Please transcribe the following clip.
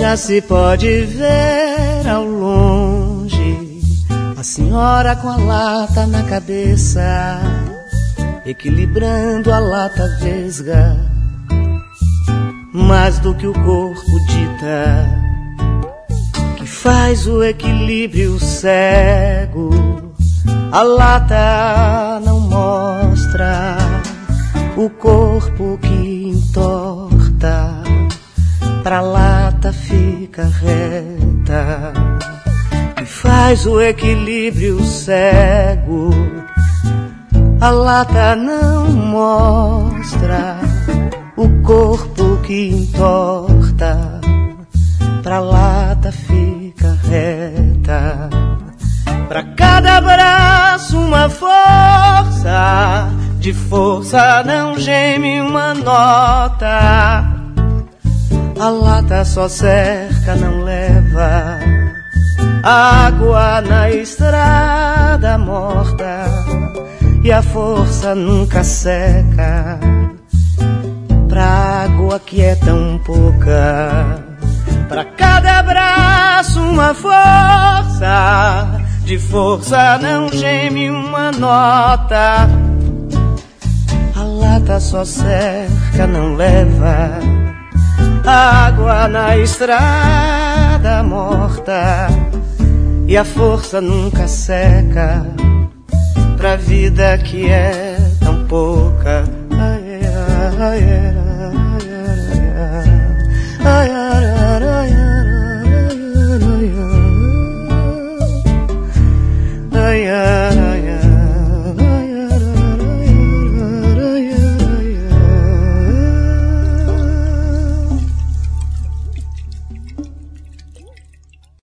Já se pode ver ao longe a senhora com a lata na cabeça, equilibrando a lata vesga. Mais do que o corpo dita, que faz o equilíbrio cego, a lata não mostra o corpo que entorta, pra lata fica reta, que faz o equilíbrio cego, a lata não mostra o corpo que entorta, pra lata fica reta. Pra cada braço uma força, de força não geme uma nota. A lata só cerca, não leva água na estrada morta, e a força nunca seca pra água que é tão pouca. Pra cada braço uma força, de força não geme uma nota. A lata só cerca, não leva água na estrada morta, e a força nunca seca pra vida que é tão pouca. Ai, ai.